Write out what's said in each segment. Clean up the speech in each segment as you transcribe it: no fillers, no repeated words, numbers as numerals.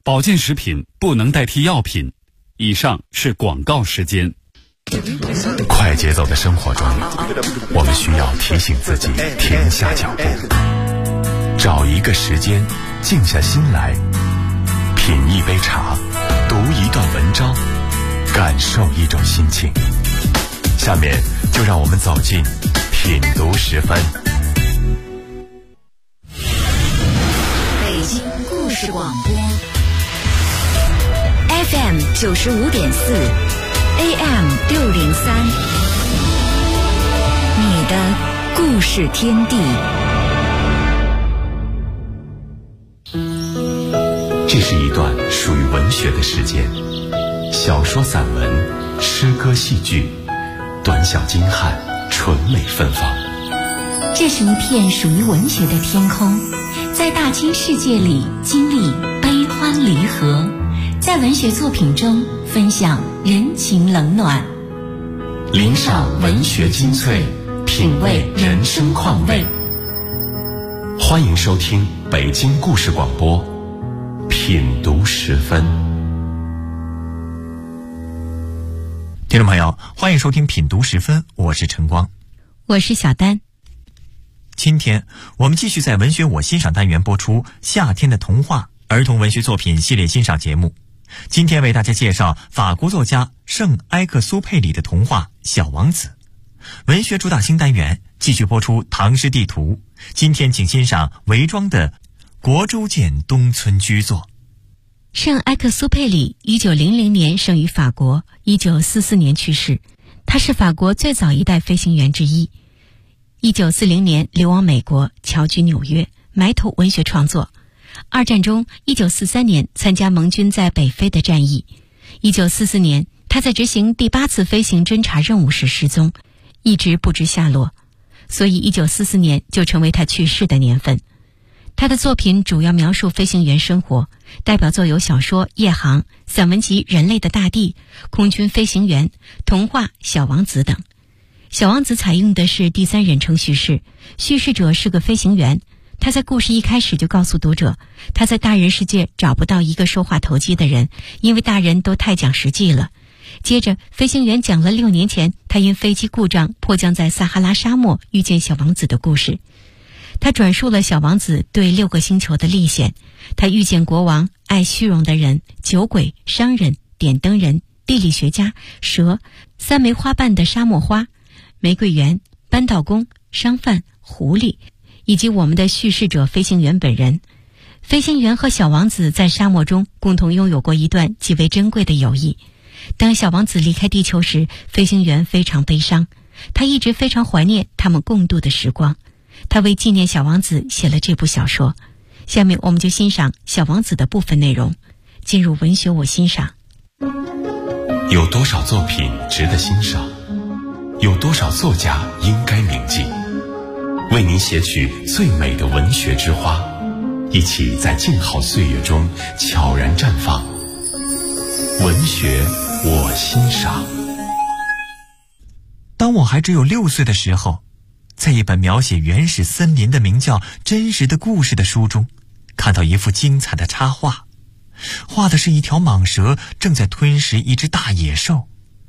保健食品不能代替药品。以上是广告时间。 快节奏的生活中，我们需要提醒自己停下脚步，找一个时间静下心来，品一杯茶，读一段文章，感受一种心情。下面就让我们走进品读10分。 北京故事广播 FM 95.4 AM 603，你的故事天地。 这是一段属于文学的时间，小说、散文、诗歌、戏剧，短小精悍，纯美芬芳。 这是一片属于文学的天空，在大千世界里经历悲欢离合，在文学作品中分享人情冷暖， 领赏文学精粹，品味人生况味。欢迎收听北京故事广播品读10分。 听众朋友，欢迎收听品读10分，我是晨光， 我是小丹。 今天我们继续在文学我欣赏单元播出夏天的童话儿童文学作品系列欣赏节目。今天为大家介绍法国作家圣埃克苏佩里的童话《小王子》。文学主打新单元继续播出唐诗地图，今天请欣赏韦庄的国州见东村居作。 圣埃克苏佩里1900年生于法国，1944年去世。他是法国最早一代飞行员之一。1940年流亡美国，侨居纽约，埋头文学创作。二战中，1943年参加盟军在北非的战役。1944年，他在执行第8次飞行侦察任务时失踪，一直不知下落，所以1944年就成为他去世的年份。他的作品主要描述飞行员生活，代表作有小说《夜航》、散文集《人类的大地》、空军飞行员、童话《小王子》等。《小王子》采用的是第3人称叙事，叙事者是个飞行员。他在故事一开始就告诉读者，他在大人世界找不到一个说话投机的人，因为大人都太讲实际了。接着，飞行员讲了6年前他因飞机故障迫降在撒哈拉沙漠遇见小王子的故事。他转述了小王子对6个星球的历险，他遇见国王、爱虚荣的人、酒鬼、商人、点灯人、地理学家、蛇、3枚花瓣的沙漠花、玫瑰园、扳道工、商贩、狐狸，以及我们的叙事者飞行员本人。飞行员和小王子在沙漠中共同拥有过一段极为珍贵的友谊。当小王子离开地球时，飞行员非常悲伤，他一直非常怀念他们共度的时光。他为纪念小王子写了这部小说。下面我们就欣赏小王子的部分内容，进入文学我欣赏。 有多少作品值得欣赏？有多少作家应该铭记？为您写取最美的文学之花，一起在静好岁月中悄然绽放。文学我欣赏。 当我还只有6岁的时候，在一本描写原始森林的名叫《真实的故事》的书中，看到一幅精彩的插画，画的是一条蟒蛇正在吞食一只大野兽。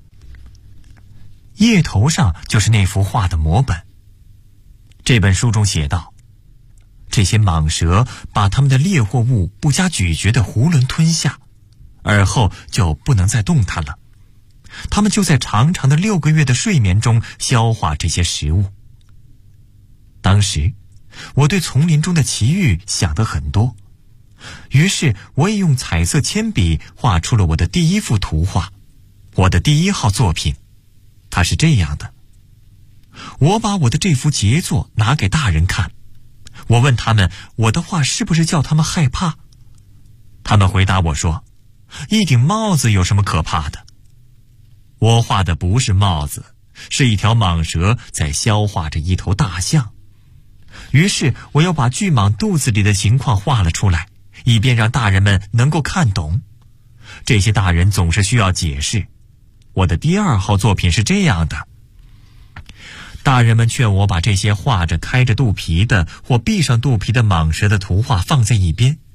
页头上就是那幅画的摹本。这本书中写道，这些蟒蛇把它们的猎获物不加咀嚼的囫囵吞下，而后就不能再动弹了。它们就在长长的6个月的睡眠中消化这些食物。当时我对丛林中的奇遇想得很多，于是我也用彩色铅笔画出了我的第1幅图画，我的第1号作品。它是这样的。我把我的这幅杰作拿给大人看，我问他们我的画是不是叫他们害怕。他们回答我说，一顶帽子有什么可怕的？我画的不是帽子，是一条蟒蛇在消化着一头大象。于是我又把巨蟒肚子里的情况画了出来，以便让大人们能够看懂。这些大人总是需要解释。我的第2号作品是这样的。大人们劝我把这些画着开着肚皮的或闭上肚皮的蟒蛇的图画放在一边，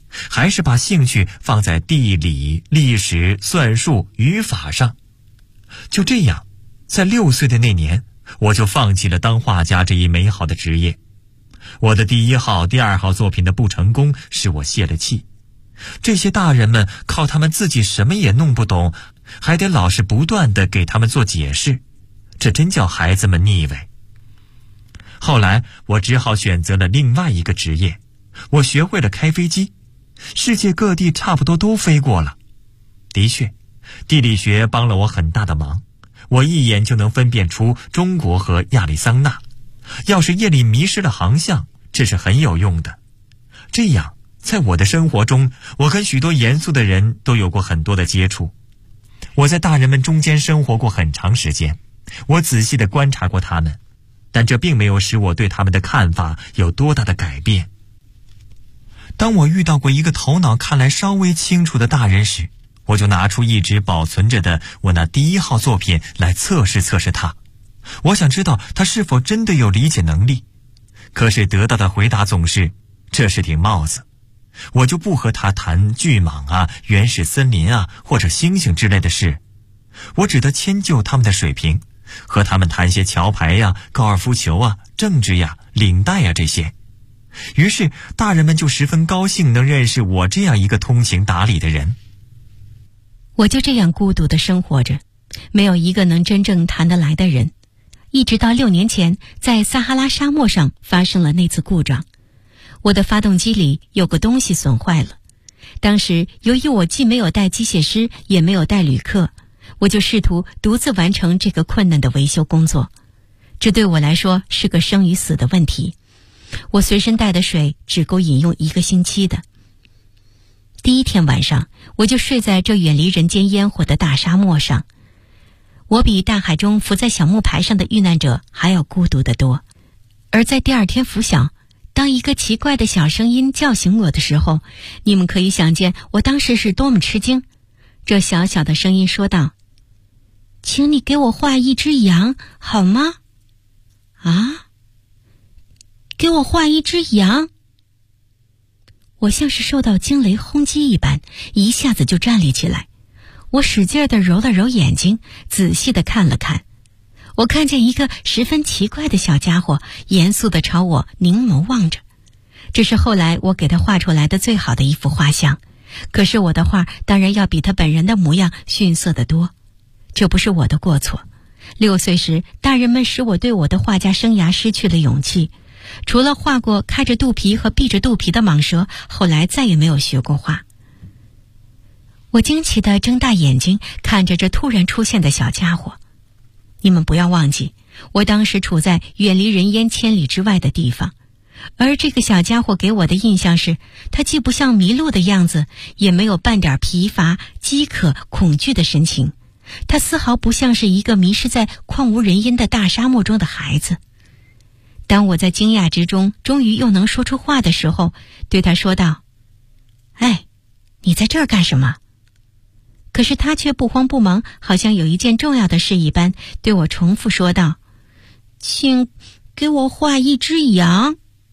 还是把兴趣放在地理、历史、算术、语法上。就这样，在6岁的那年，我就放弃了当画家这一美好的职业。我的第1号、第2号作品的不成功使我泄了气。这些大人们靠他们自己什么也弄不懂，还得老是不断地给他们做解释，这真叫孩子们腻味。后来我只好选择了另外一个职业，我学会了开飞机，世界各地差不多都飞过了。的确，地理学帮了我很大的忙，我一眼就能分辨出中国和亚利桑那。要是夜里迷失了航向，这是很有用的。这样，在我的生活中，我跟许多严肃的人都有过很多的接触。我在大人们中间生活过很长时间，我仔细地观察过他们，但这并没有使我对他们的看法有多大的改变。当我遇到过一个头脑看来稍微清楚的大人时，我就拿出一直保存着的我那第1号作品来测试他。我想知道他是否真的有理解能力，可是得到的回答总是这是顶帽子。我就不和他谈巨蟒啊、原始森林啊或者星星之类的事，我只得迁就他们的水平，和他们谈些桥牌呀、高尔夫球啊、政治呀、领带呀这些。于是大人们就十分高兴能认识我这样一个通情达理的人。 我就这样孤独地生活着，没有一个能真正谈得来的人。一直到6年前，在撒哈拉沙漠上发生了那次故障，我的发动机里有个东西损坏了。当时由于我既没有带机械师，也没有带旅客，我就试图独自完成这个困难的维修工作。这对我来说是个生与死的问题。我随身带的水只够饮用1个星期的。第1天晚上，我就睡在这远离人间烟火的大沙漠上。我比大海中浮在小木牌上的遇难者还要孤独得多。而在第2天拂晓，当一个奇怪的小声音叫醒我的时候，你们可以想见我当时是多么吃惊。这小小的声音说道：“请你给我画一只羊，好吗？”啊？给我画一只羊？我像是受到惊雷轰击一般，一下子就站立起来。我使劲地揉了揉眼睛，仔细地看了看。我看见一个十分奇怪的小家伙，严肃地朝我凝眸望着。这是后来我给他画出来的最好的一幅画像。可是我的画当然要比他本人的模样逊色得多。这不是我的过错。6岁时，大人们使我对我的画家生涯失去了勇气。除了画过开着肚皮和闭着肚皮的蟒蛇，后来再也没有学过画。我惊奇地睁大眼睛看着这突然出现的小家伙。你们不要忘记，我当时处在远离人烟千里之外的地方，而这个小家伙给我的印象是，他既不像迷路的样子，也没有半点疲乏、饥渴、恐惧的神情。他丝毫不像是一个迷失在旷无人烟的大沙漠中的孩子。当我在惊讶之中终于又能说出话的时候，对他说道：“哎，你在这儿干什么？”可是他却不慌不忙，好像有一件重要的事一般，对我重复说道：“请给我画一只羊。”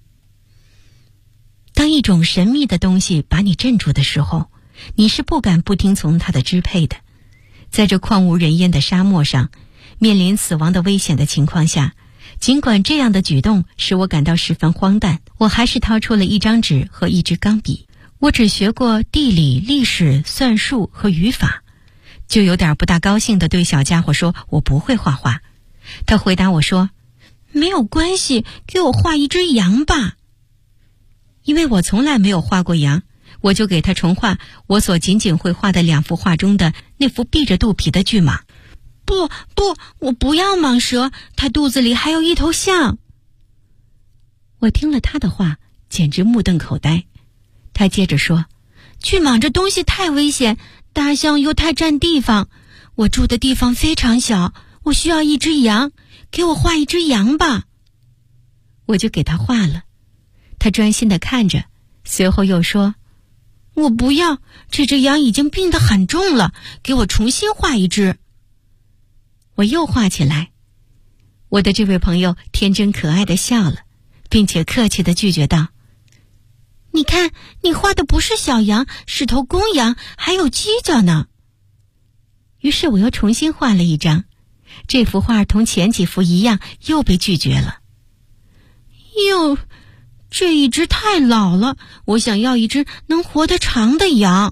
当一种神秘的东西把你镇住的时候，你是不敢不听从它的支配的。在这旷无人烟的沙漠上，面临死亡的危险的情况下，尽管这样的举动使我感到十分荒诞，我还是掏出了一张纸和一支钢笔。我只学过地理、历史、算术和语法，就有点不大高兴地对小家伙说我不会画画。他回答我说：“没有关系，给我画一只羊吧。”因为我从来没有画过羊，我就给他重画我所仅仅会画的2幅画中的那幅闭着肚皮的巨蟒。不，我不要蟒蛇，它肚子里还有一头象。我听了他的话，简直目瞪口呆。他接着说：“巨蟒这东西太危险，大象又太占地方，我住的地方非常小，我需要一只羊，给我画一只羊吧。”我就给他画了。他专心地看着，随后又说：“我不要，这只羊已经病得很重了，给我重新画一只。”我又画起来。我的这位朋友天真可爱地笑了，并且客气地拒绝道：“ 你看，你画的不是小羊，是头公羊，还有犄角呢。于是我又重新画了一张，这幅画同前几幅一样，又被拒绝了。哟，这一只太老了，我想要一只能活得长的羊。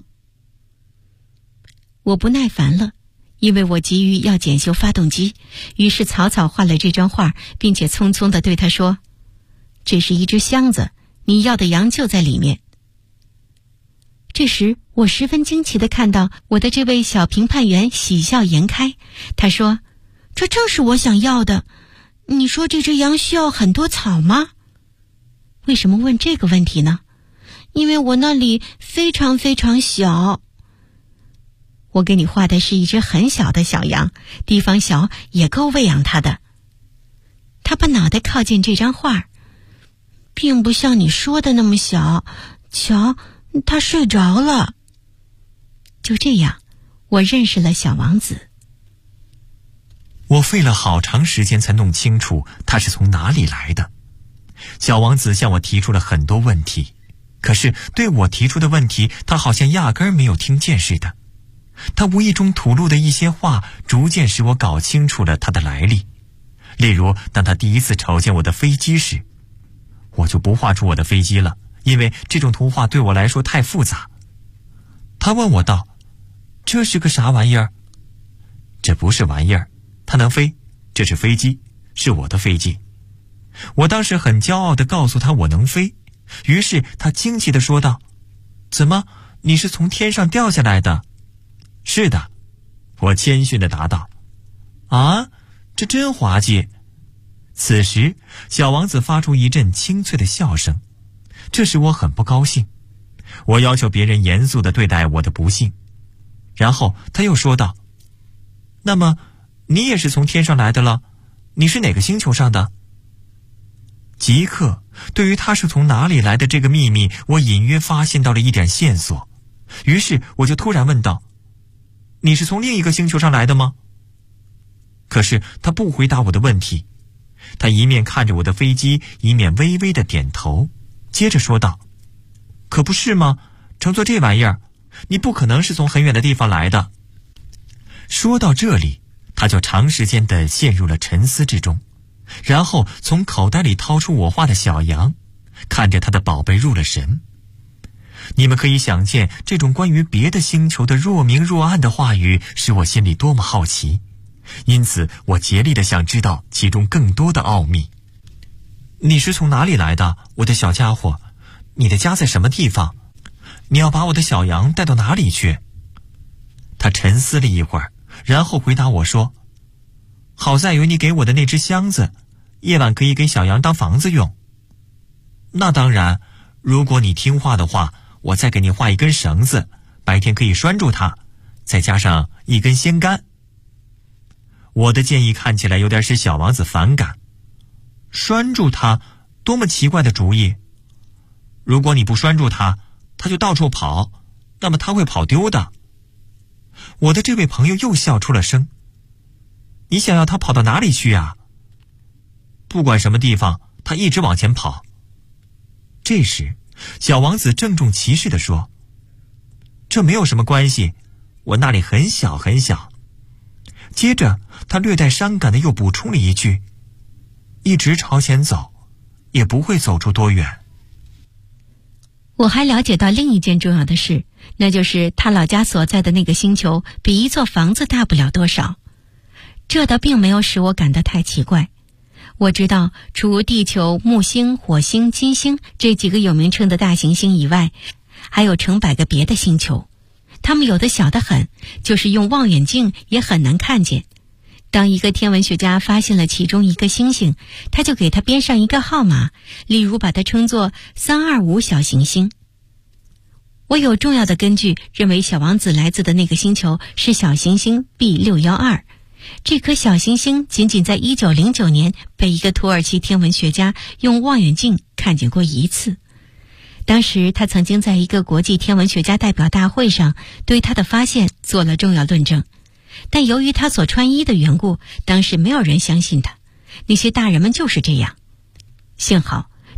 我不耐烦了，因为我急于要检修发动机，于是草草画了这张画，并且匆匆地对他说：这是一只箱子，你要的羊就在里面。这时我十分惊奇地看到我的这位小评判员喜笑颜开，他说：这正是我想要的。你说这只羊需要很多草吗？为什么问这个问题呢？因为我那里非常非常小。我给你画的是一只很小的小羊，地方小也够喂养它的。他把脑袋靠近这张画，并不像你说的那么小，瞧，他睡着了。就这样，我认识了小王子。 我费了好长时间才弄清楚他是从哪里来的。小王子向我提出了很多问题，可是对我提出的问题，他好像压根儿没有听见似的。他无意中吐露的一些话，逐渐使我搞清楚了他的来历。例如，当他第一次瞅见我的飞机时，我就不画出我的飞机了，因为这种图画对我来说太复杂。他问我道：这是个啥玩意儿？这不是玩意儿，它能飞，这是飞机，是我的飞机。我当时很骄傲地告诉他我能飞，于是他惊奇地说道：怎么，你是从天上掉下来的？是的，我谦逊地答道。啊，这真滑稽。此时小王子发出一阵清脆的笑声，这使我很不高兴。我要求别人严肃地对待我的不幸。然后他又说道：那么你也是从天上来的了？你是哪个星球上的？即刻对于他是从哪里来的这个秘密，我隐约发现到了一点线索。于是我就突然问道：你是从另一个星球上来的吗？可是他不回答我的问题，他一面看着我的飞机，一面微微的点头，接着说道：可不是吗？乘坐这玩意儿，你不可能是从很远的地方来的。说到这里，他就长时间地陷入了沉思之中，然后从口袋里掏出我画的小羊，看着他的宝贝入了神。你们可以想见，这种关于别的星球的若明若暗的话语使我心里多么好奇，因此我竭力地想知道其中更多的奥秘。你是从哪里来的，我的小家伙？你的家在什么地方？你要把我的小羊带到哪里去？他沉思了一会儿，然后回答我说：好在有你给我的那只箱子，夜晚可以给小羊当房子用。那当然，如果你听话的话，我再给你画一根绳子，白天可以拴住它，再加上一根鲜杆。我的建议看起来有点使小王子反感。拴住它，多么奇怪的主意！如果你不拴住它，它就到处跑，那么它会跑丢的。我的这位朋友又笑出了声。你想要它跑到哪里去啊？不管什么地方，它一直往前跑。这时小王子郑重其事地说：这没有什么关系，我那里很小很小。接着他略带伤感的又补充了一句：一直朝前走，也不会走出多远。 我还了解到另一件重要的事，那就是他老家所在的那个星球比一座房子大不了多少。这倒并没有使我感到太奇怪。我知道除地球、木星、火星、金星这几个有名称的大行星以外，还有成百个别的星球，它们有的小得很，就是用望远镜也很难看见。当一个天文学家发现了其中一个星星，他就给它编上一个号码，例如把它称作325小行星。我有重要的根据认为小王子来自的那个星球是小行星 B612。这颗小行星仅仅在1909年被一个土耳其天文学家用望远镜看见过一次。当时他曾经在一个国际天文学家代表大会上对他的发现做了重要论证，但由于他所穿衣的缘故，当时没有人相信他。那些大人们就是这样。幸好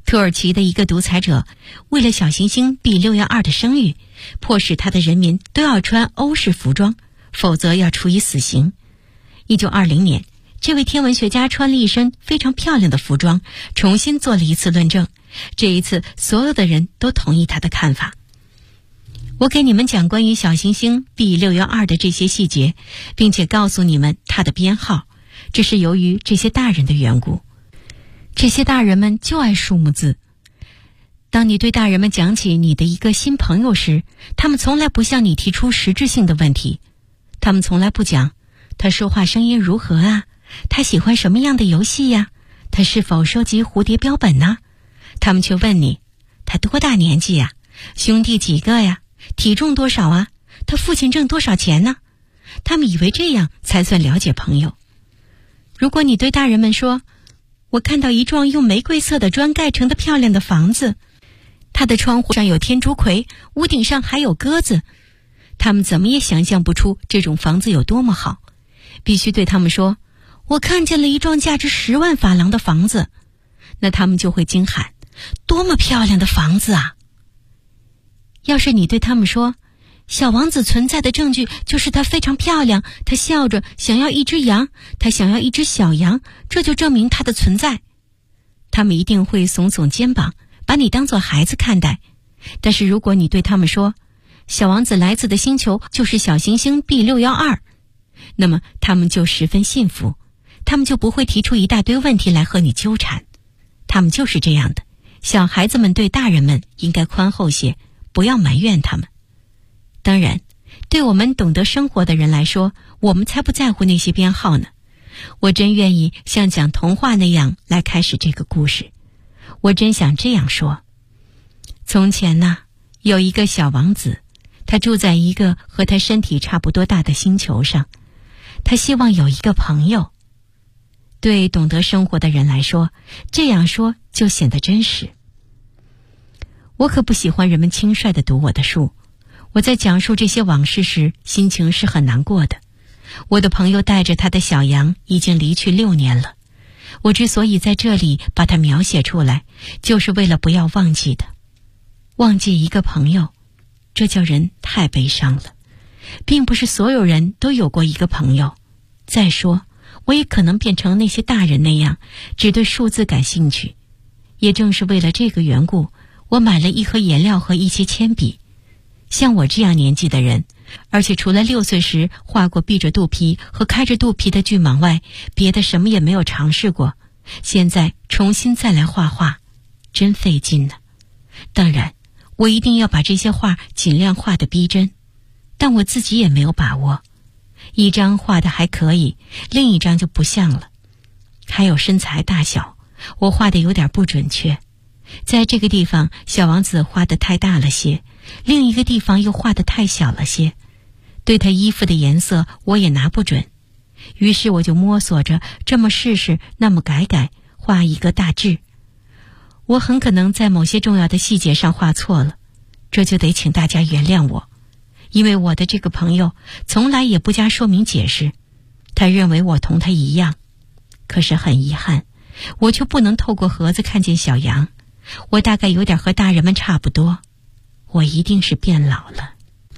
土耳其的一个独裁者为了小行星 B612 的声誉，迫使他的人民都要穿欧式服装，否则要处以死刑。1920年，这位天文学家穿了一身非常漂亮的服装，重新做了一次论证。这一次，所有的人都同意他的看法。我给你们讲关于小行星 B612 的这些细节，并且告诉你们它的编号，这是由于这些大人的缘故。这些大人们就爱数目字。当你对大人们讲起你的一个新朋友时，他们从来不向你提出实质性的问题。他们从来不讲他说话声音如何啊，他喜欢什么样的游戏呀，他是否收集蝴蝶标本呢？他们却问你，他多大年纪呀？兄弟几个呀？体重多少啊？他父亲挣多少钱呢？他们以为这样才算了解朋友。如果你对大人们说，我看到一幢用玫瑰色的砖盖成的漂亮的房子，它的窗户上有天竺葵，屋顶上还有鸽子，他们怎么也想象不出这种房子有多么好。必须对他们说，我看见了一幢价值10万法郎的房子，那他们就会惊喊，多么漂亮的房子啊！要是你对他们说，小王子存在的证据就是她非常漂亮，她笑着想要一只羊，她想要一只小羊，这就证明她的存在，他们一定会耸耸肩膀，把你当作孩子看待。但是如果你对他们说，小王子来自的星球就是小行星 B612， 那么他们就十分信服，他们就不会提出一大堆问题来和你纠缠。他们就是这样的，小孩子们对大人们应该宽厚些，不要埋怨他们。当然，对我们懂得生活的人来说，我们才不在乎那些编号呢。我真愿意像讲童话那样来开始这个故事。我真想这样说。从前呢，有一个小王子，他住在一个和他身体差不多大的星球上。他希望有一个朋友。对懂得生活的人来说，这样说就显得真实。我可不喜欢人们轻率地读我的书。我在讲述这些往事时，心情是很难过的。我的朋友带着他的小羊已经离去6年了。我之所以在这里把它描写出来，就是为了不要忘记它。忘记一个朋友，这叫人太悲伤了。并不是所有人都有过一个朋友。再说，我也可能变成那些大人那样，只对数字感兴趣。也正是为了这个缘故，我买了一盒颜料和一些铅笔。像我这样年纪的人，而且除了6岁时画过闭着肚皮和开着肚皮的巨蟒外，别的什么也没有尝试过。现在重新再来画画，真费劲呢。当然，我一定要把这些画尽量画得逼真，但我自己也没有把握。一张画得还可以，另一张就不像了。还有身材大小，我画得有点不准确。在这个地方，小王子画得太大了些，另一个地方又画得太小了些。对他衣服的颜色我也拿不准，于是我就摸索着这么试试，那么改改，画一个大致。我很可能在某些重要的细节上画错了，这就得请大家原谅我，因为我的这个朋友从来也不加说明解释，他认为我同他一样。可是很遗憾，我却不能透过盒子看见小羊。我大概有点和大人们差不多，我一定是变老了。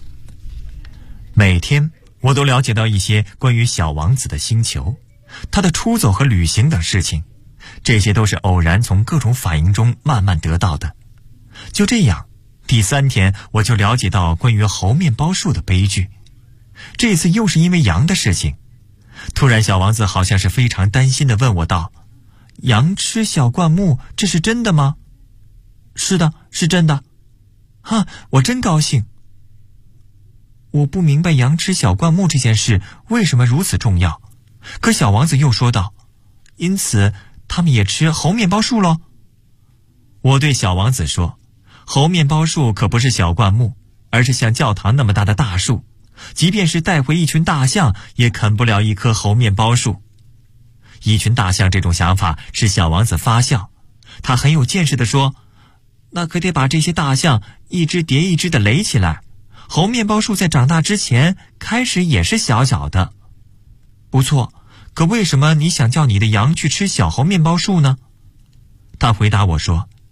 每天我都了解到一些关于小王子的星球，他的出走和旅行等事情，这些都是偶然从各种反应中慢慢得到的。就这样，第3天我就了解到关于猴面包树的悲剧。这次又是因为羊的事情。突然小王子好像是非常担心地问我道，羊吃小灌木，这是真的吗？是的，是真的。我真高兴。我不明白羊吃小灌木这件事为什么如此重要。可小王子又说道，因此他们也吃猴面包树咯。我对小王子说，猴面包树可不是小灌木，而是像教堂那么大的大树，即便是带回一群大象也啃不了一棵猴面包树。一群大象这种想法使小王子发笑，他很有见识地说，那可得把这些大象一只叠一只的垒起来。猴面包树在长大之前开始也是小小的。不错，可为什么你想叫你的羊去吃小猴面包树呢？他回答我说，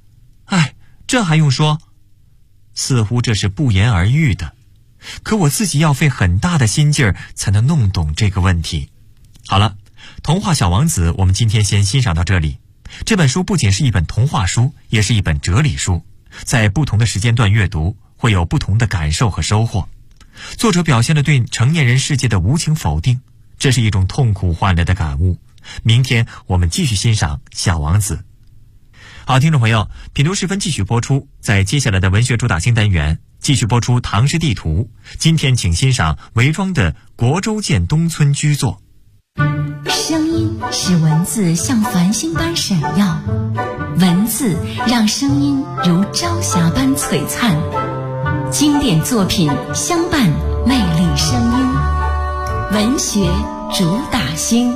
哎，这还用说？似乎这是不言而喻的，可我自己要费很大的心劲儿才能弄懂这个问题。好了，童话小王子我们今天先欣赏到这里。这本书不仅是一本童话书，也是一本哲理书，在不同的时间段阅读会有不同的感受和收获。作者表现了对成年人世界的无情否定，这是一种痛苦换来的感悟。明天我们继续欣赏小王子。好，听众朋友，品读时分继续播出，在接下来的文学主打新单元继续播出唐诗地图。今天请欣赏韦庄的《国州见东村居作》。 声音使文字像繁星般闪耀，文字让声音如朝霞般璀璨，经典作品相伴魅力声音，文学主打星。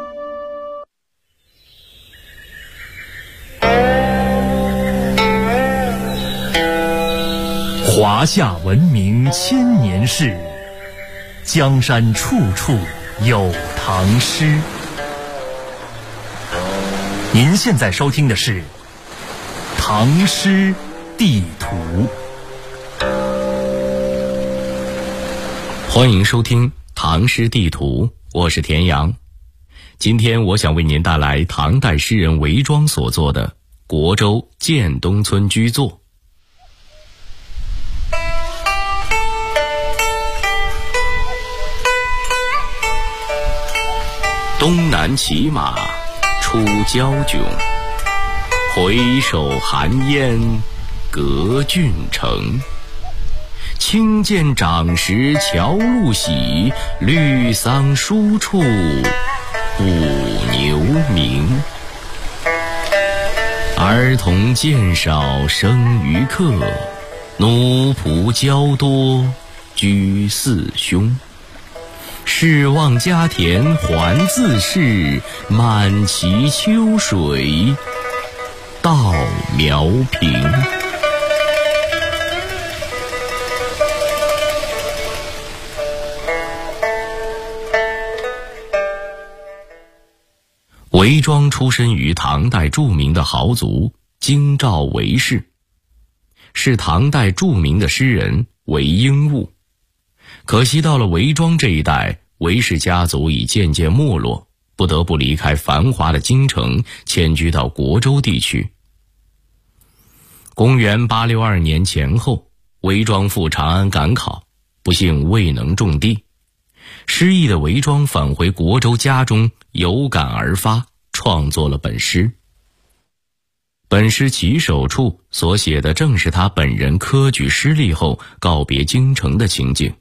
华夏文明千年事，江山处处有唐诗。您现在收听的是《唐诗地图》。 欢迎收听《唐诗地图》，我是田阳。今天我想为您带来唐代诗人韦庄所作的《国州见东村居作》。东南骑马出郊迥，回首寒烟隔郡城。轻剑长石桥路喜，绿桑疏处五牛鸣。儿童渐少生于客，奴仆骄多居四兄。士望家田还自是，满其秋水到苗平。韦庄出身于唐代著名的豪族京兆韦氏，是唐代著名的诗人韦应物。可惜到了韦庄这一代，韦氏家族已渐渐没落，不得不离开繁华的京城，迁居到国州地区。公元862年前后，韦庄赴长安赶考，不幸未能中第。失意的韦庄返回国州家中，有感而发，创作了本诗。本诗起首处所写的正是他本人科举失利后告别京城的情景。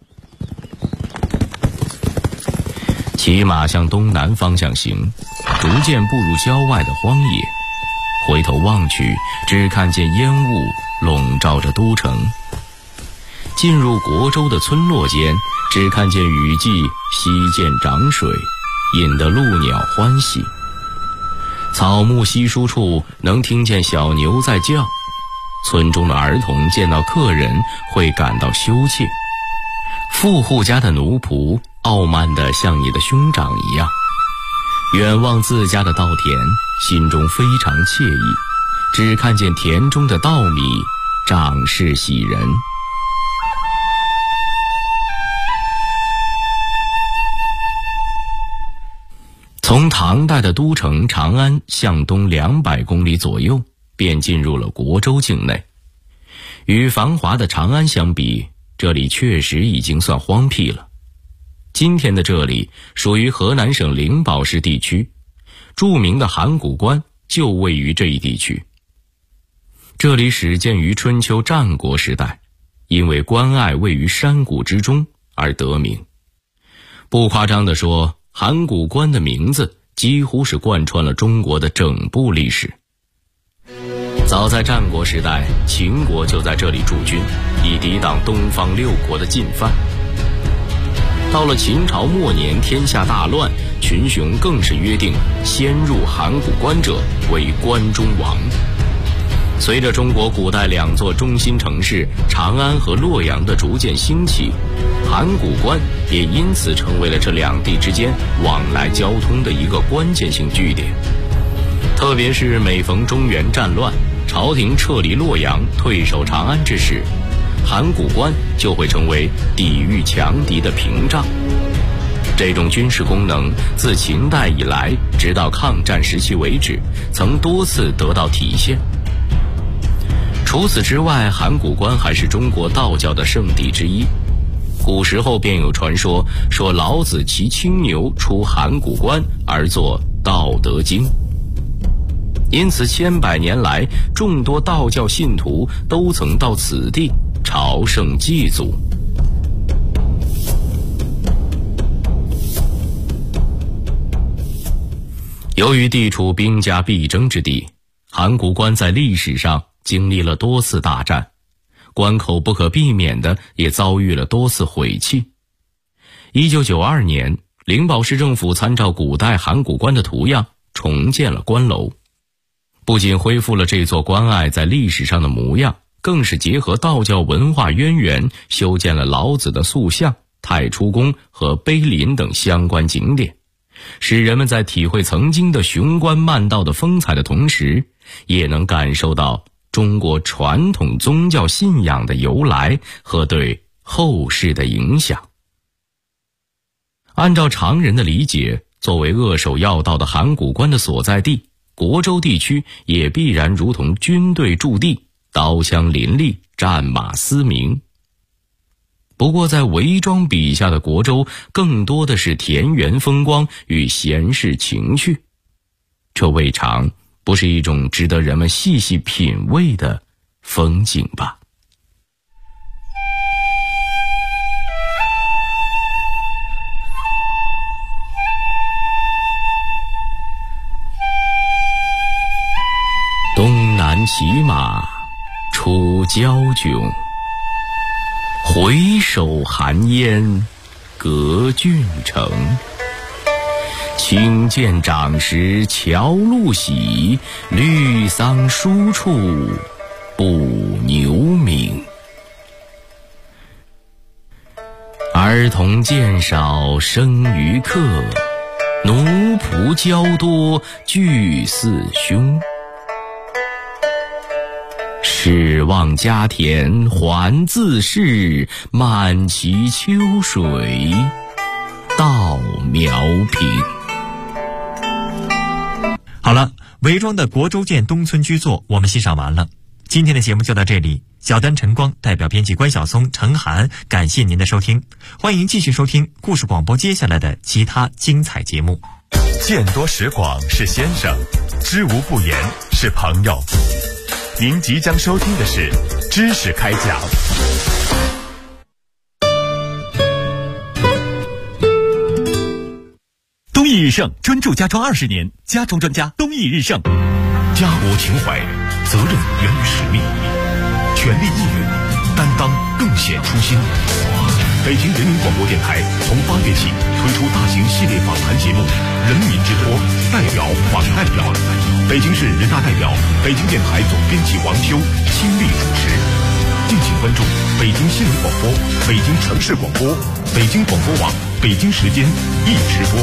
骑马向东南方向行，逐渐步入郊外的荒野。回头望去，只看见烟雾笼罩着都城。进入国州的村落间，只看见雨季溪涧涨水，引得鹿鸟欢喜。草木稀疏处能听见小牛在叫。村中的儿童见到客人会感到羞怯。富户家的奴仆傲慢得像你的兄长一样。远望自家的稻田，心中非常惬意，只看见田中的稻米长势喜人。从唐代的都城长安向东200公里左右，便进入了国州境内。与繁华的长安相比，这里确实已经算荒僻了。今天的这里属于河南省灵宝市地区，著名的函谷关就位于这一地区。这里始建于春秋战国时代，因为关隘位于山谷之中而得名。不夸张地说，函谷关的名字几乎是贯穿了中国的整部历史。早在战国时代，秦国就在这里驻军，以抵挡东方6国的进犯。到了秦朝末年，天下大乱，群雄更是约定先入函谷关者为关中王。随着中国古代2座中心城市长安和洛阳的逐渐兴起，函谷关也因此成为了这2地之间往来交通的一个关键性据点。特别是每逢中原战乱， 朝廷撤离洛阳、退守长安之时，函谷关就会成为抵御强敌的屏障。这种军事功能自秦代以来直到抗战时期为止，曾多次得到体现。除此之外，函谷关还是中国道教的圣地之一。古时候便有传说，说老子骑青牛出函谷关而作《道德经》。因此千百年来，众多道教信徒都曾到此地朝圣祭祖。由于地处兵家必争之地，函谷关在历史上经历了多次大战，关口不可避免的也遭遇了多次毁弃。1992年，灵宝市政府参照古代函谷关的图样重建了关楼，不仅恢复了这座关隘在历史上的模样，更是结合道教文化渊源，修建了老子的塑像、太初宫和碑林等相关景点，使人们在体会曾经的雄关漫道的风采的同时，也能感受到中国传统宗教信仰的由来和对后世的影响。按照常人的理解，作为扼守要道的函谷关的所在地，亳州地区也必然如同军队驻地，刀枪林立，战马嘶鸣。不过在韦庄笔下的亳州更多的是田园风光与闲适情趣，这未尝不是一种值得人们细细品味的风景吧。东南骑马出胶迥，回首寒烟隔郡城。青涧长时桥路喜，绿桑疏处不牛鸣。儿童渐少生于客，奴仆骄多惧四凶。始望家田还自是，满其秋水到苗平。 好了，韦庄的亳州涧东村居作我们欣赏完了。今天的节目就到这里，小丹晨光代表编辑关晓松、程涵，感谢您的收听，欢迎继续收听故事广播接下来的其他精彩节目。 见多识广是先生，知无不言是朋友。您即将收听的是知识开讲。 东义日盛专注家装20年，家装专家东义日盛。 家国情怀，责任源于使命，全力以赴，担当更显初心。北京人民广播电台从8月起推出大型系列访谈节目《人民之托》，代表访代表，北京市人大代表、北京电台总编辑王秋亲力主持。敬请关注北京新闻广播、北京城市广播、北京广播网、北京时间一直播。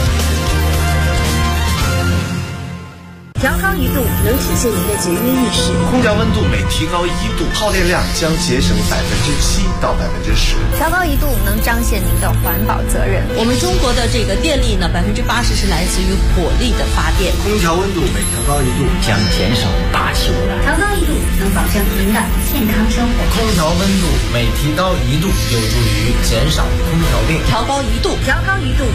调高1度能体现您的节约意识。 空调温度每提高1度，耗电量将节省7%到10%。 调高1度能彰显您的环保责任。 我们中国的这个电力呢，80%是来自于火力的发电。 空调温度每调高1度将减少大气污染。 调高1度能保证您的健康生活。 空调温度每提高1度有助于减少空调病。 调高1度， 调高1度。